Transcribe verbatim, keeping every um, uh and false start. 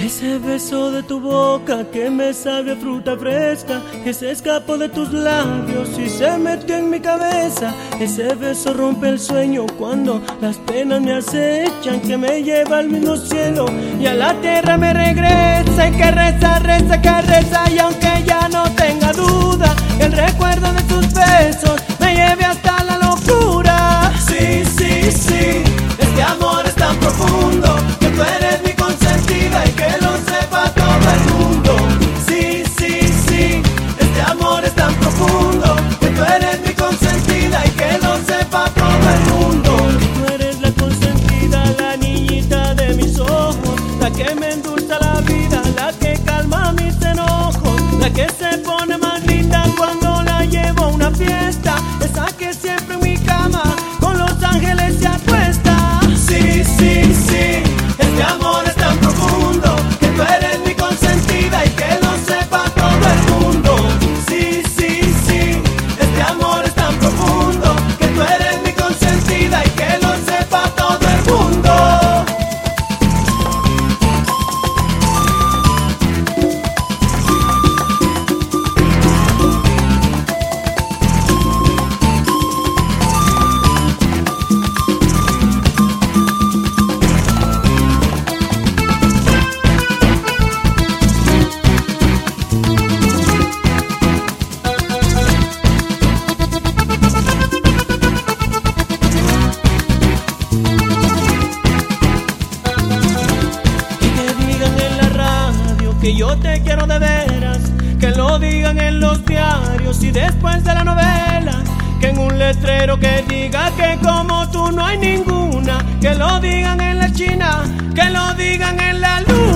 Ese beso de tu boca que me sabe a fruta fresca, que se escapó de tus labios y se metió en mi cabeza. Ese beso rompe el sueño cuando las penas me acechan, que me lleva al mismo cielo y a la tierra me regresa. Y que reza, reza, que reza, y aunque ya no tenga duda, el recuerdo de tus besos me lleve hasta la locura. Sí, sí, sí, este amor es tan profundo que tú eres mi consentida y que lo sepa todo el mundo. Sí, sí, sí, este amor es tan profundo que tú eres mi consentida y que lo sepa todo el mundo. Tú eres la consentida, la niñita de mis ojos, la que me endulza la vida, la que calma mis enojos, la que se pone más linda cuando la llevo a una fiesta, esa que siempre en mi cama con los ángeles se acuesta. Sí, sí, sí, este amor es tan profundo que tú eres mi consentida y que lo sepa todo el mundo. Sí, sí, sí, este amor es tan profundo que tú eres mi consentida y que lo sepa todo el mundo. Que yo te quiero de veras, que lo digan en los diarios y después de la novela, que en un letrero que diga que como tú no hay ninguna, que lo digan en la China, que lo digan en la luna.